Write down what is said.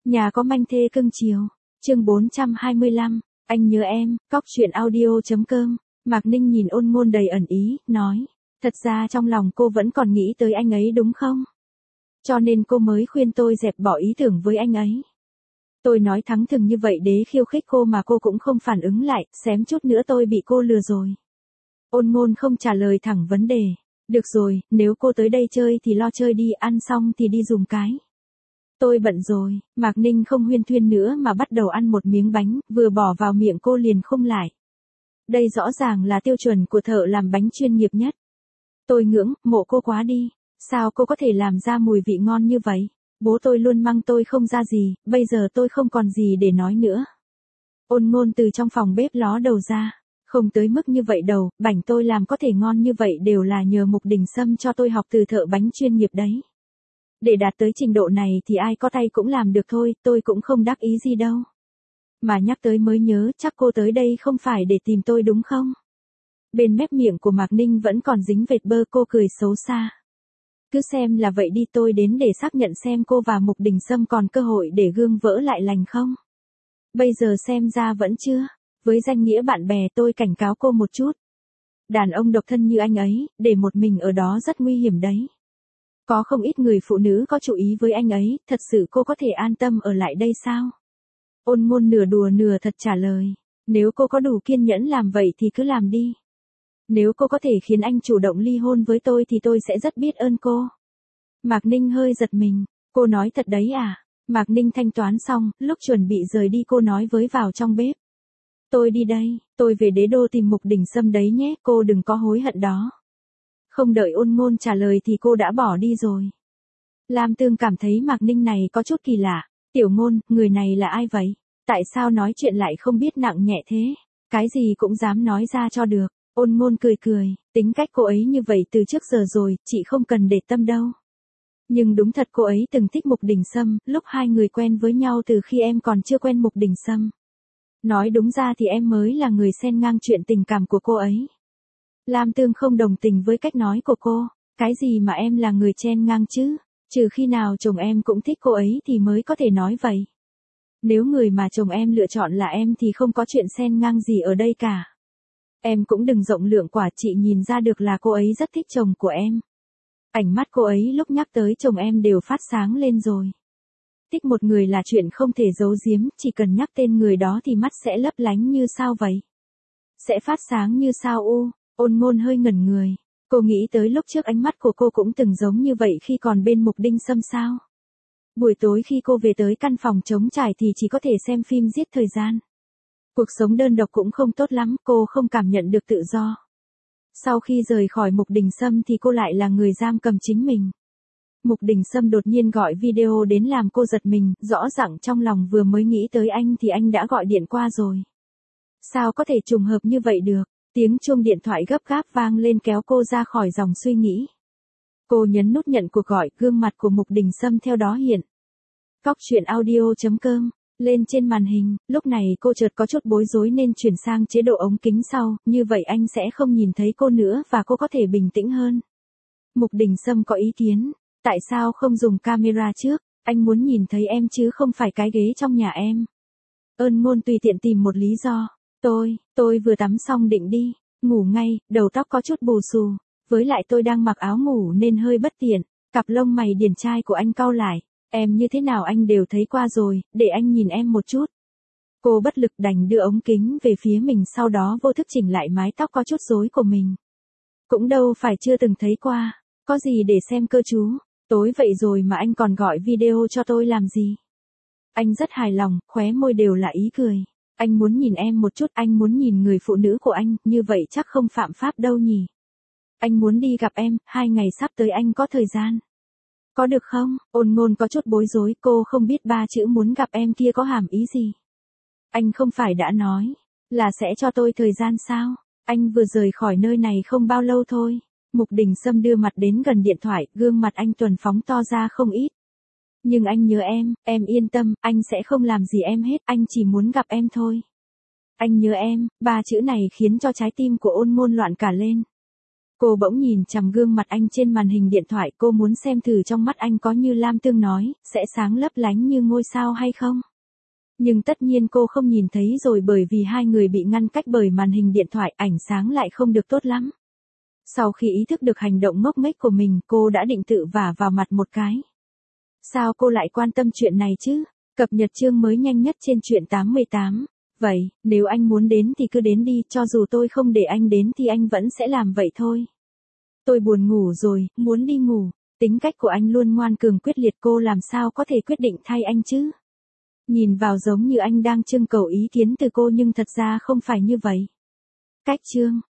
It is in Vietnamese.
Nhà có manh thê cưng chiều. Chương 425, anh nhớ em, cóc truyện audio.com. Mạc Ninh nhìn Ôn Ngôn đầy ẩn ý, nói. Thật ra trong lòng cô vẫn còn nghĩ tới anh ấy đúng không? Cho nên cô mới khuyên tôi dẹp bỏ ý tưởng với anh ấy. Tôi nói thẳng thừng như vậy để khiêu khích cô mà cô cũng không phản ứng lại, xém chút nữa tôi bị cô lừa rồi. Ôn Ngôn không trả lời thẳng vấn đề. Được rồi, nếu cô tới đây chơi thì lo chơi đi, ăn xong thì đi dùng cái. Tôi bận rồi. Mạc Ninh không huyên thuyên nữa mà bắt đầu ăn một miếng bánh, vừa bỏ vào miệng cô liền khum lại. Đây rõ ràng là tiêu chuẩn của thợ làm bánh chuyên nghiệp nhất. Tôi ngưỡng mộ cô quá đi. Sao cô có thể làm ra mùi vị ngon như vậy? Bố tôi luôn mang tôi không ra gì, bây giờ tôi không còn gì để nói nữa. Ôn Ngôn từ trong phòng bếp ló đầu ra. Không tới mức như vậy đâu, bánh tôi làm có thể ngon như vậy đều là nhờ Mục Đình Sâm cho tôi học từ thợ bánh chuyên nghiệp đấy. Để đạt tới trình độ này thì ai có tay cũng làm được thôi, tôi cũng không đắc ý gì đâu. Mà nhắc tới mới nhớ, chắc cô tới đây không phải để tìm tôi đúng không? Bên mép miệng của Mạc Ninh vẫn còn dính vệt bơ, cô cười xấu xa. Cứ xem là vậy đi, tôi đến để xác nhận xem cô và Mục Đình Sâm còn cơ hội để gương vỡ lại lành không? Bây giờ xem ra vẫn chưa. Với danh nghĩa bạn bè tôi cảnh cáo cô một chút. Đàn ông độc thân như anh ấy, để một mình ở đó rất nguy hiểm đấy. Có không ít người phụ nữ có chú ý với anh ấy, thật sự cô có thể an tâm ở lại đây sao? Ôn Ngôn nửa đùa nửa thật trả lời. Nếu cô có đủ kiên nhẫn làm vậy thì cứ làm đi. Nếu cô có thể khiến anh chủ động ly hôn với tôi thì tôi sẽ rất biết ơn cô. Mạc Ninh hơi giật mình. Cô nói thật đấy à? Mạc Ninh thanh toán xong, lúc chuẩn bị rời đi cô nói với vào trong bếp. Tôi đi đây, tôi về Đế Đô tìm Mục Đình Sâm đấy nhé, cô đừng có hối hận đó. Không đợi Ôn Ngôn trả lời thì cô đã bỏ đi rồi. Lam Tương cảm thấy Mạc Ninh này có chút kỳ lạ. Tiểu Ngôn, người này là ai vậy? Tại sao nói chuyện lại không biết nặng nhẹ thế? Cái gì cũng dám nói ra cho được. Ôn Ngôn cười cười, tính cách cô ấy như vậy từ trước giờ rồi, chị không cần để tâm đâu. Nhưng đúng thật cô ấy từng thích Mục Đình Sâm, lúc hai người quen với nhau từ khi em còn chưa quen Mục Đình Sâm. Nói đúng ra thì em mới là người xen ngang chuyện tình cảm của cô ấy. Lam Tương không đồng tình với cách nói của cô. Cái gì mà em là người chen ngang chứ? Trừ khi nào chồng em cũng thích cô ấy thì mới có thể nói vậy. Nếu người mà chồng em lựa chọn là em thì không có chuyện xen ngang gì ở đây cả. Em cũng đừng rộng lượng quá, chị nhìn ra được là cô ấy rất thích chồng của em. Ánh mắt cô ấy lúc nhắc tới chồng em đều phát sáng lên rồi. Thích một người là chuyện không thể giấu giếm, chỉ cần nhắc tên người đó thì mắt sẽ lấp lánh như sao vậy? Sẽ phát sáng như sao u? Ôn Ngôn hơi ngẩn người. Cô nghĩ tới lúc trước ánh mắt của cô cũng từng giống như vậy khi còn bên Mục Đình Sâm sao? Buổi tối khi cô về tới căn phòng trống trải thì chỉ có thể xem phim giết thời gian. Cuộc sống đơn độc cũng không tốt lắm, cô không cảm nhận được tự do. Sau khi rời khỏi Mục Đình Sâm thì cô lại là người giam cầm chính mình. Mục Đình Sâm đột nhiên gọi video đến làm cô giật mình, rõ ràng trong lòng vừa mới nghĩ tới anh thì anh đã gọi điện qua rồi. Sao có thể trùng hợp như vậy được? Tiếng chuông điện thoại gấp gáp vang lên kéo cô ra khỏi dòng suy nghĩ. Cô nhấn nút nhận cuộc gọi, gương mặt của Mục Đình Sâm theo đó hiện. Cóc truyện audio.com lên trên màn hình, lúc này cô chợt có chút bối rối nên chuyển sang chế độ ống kính sau, như vậy anh sẽ không nhìn thấy cô nữa và cô có thể bình tĩnh hơn. Mục Đình Sâm có ý kiến. Tại sao không dùng camera trước? Anh muốn nhìn thấy em chứ không phải cái ghế trong nhà em. Ôn Ngôn tùy tiện tìm một lý do. Tôi vừa tắm xong định đi ngủ ngay, đầu tóc có chút bù xù. Với lại tôi đang mặc áo ngủ nên hơi bất tiện. Cặp lông mày điển trai của anh cau lại. Em như thế nào anh đều thấy qua rồi, để anh nhìn em một chút. Cô bất lực đành đưa ống kính về phía mình, sau đó vô thức chỉnh lại mái tóc có chút rối của mình. Cũng đâu phải chưa từng thấy qua. Có gì để xem cơ chú. Tối vậy rồi mà anh còn gọi video cho tôi làm gì? Anh rất hài lòng, khóe môi đều là ý cười. Anh muốn nhìn em một chút, anh muốn nhìn người phụ nữ của anh, như vậy chắc không phạm pháp đâu nhỉ? Anh muốn đi gặp em, 2 ngày sắp tới anh có thời gian. Có được không? Ôn Ngôn có chút bối rối, cô không biết 3 chữ muốn gặp em kia có hàm ý gì. Anh không phải đã nói là sẽ cho tôi thời gian sao? Anh vừa rời khỏi nơi này không bao lâu thôi. Mục Đình Sâm đưa mặt đến gần điện thoại, gương mặt anh tuần phóng to ra không ít. Nhưng anh nhớ em yên tâm, anh sẽ không làm gì em hết, anh chỉ muốn gặp em thôi. Anh nhớ em, 3 chữ này khiến cho trái tim của Ôn Ngôn loạn cả lên. Cô bỗng nhìn chằm gương mặt anh trên màn hình điện thoại, cô muốn xem thử trong mắt anh có như Lam Tương nói, sẽ sáng lấp lánh như ngôi sao hay không. Nhưng tất nhiên cô không nhìn thấy rồi, bởi vì hai người bị ngăn cách bởi màn hình điện thoại, ảnh sáng lại không được tốt lắm. Sau khi ý thức được hành động ngốc nghếch của mình, cô đã định tự vả vào mặt một cái. Sao cô lại quan tâm chuyện này chứ? Cập nhật chương mới nhanh nhất trên truyện 88. Vậy, nếu anh muốn đến thì cứ đến đi, cho dù tôi không để anh đến thì anh vẫn sẽ làm vậy thôi. Tôi buồn ngủ rồi, muốn đi ngủ. Tính cách của anh luôn ngoan cường quyết liệt, cô làm sao có thể quyết định thay anh chứ? Nhìn vào giống như anh đang trưng cầu ý kiến từ cô, nhưng thật ra không phải như vậy. Cách chương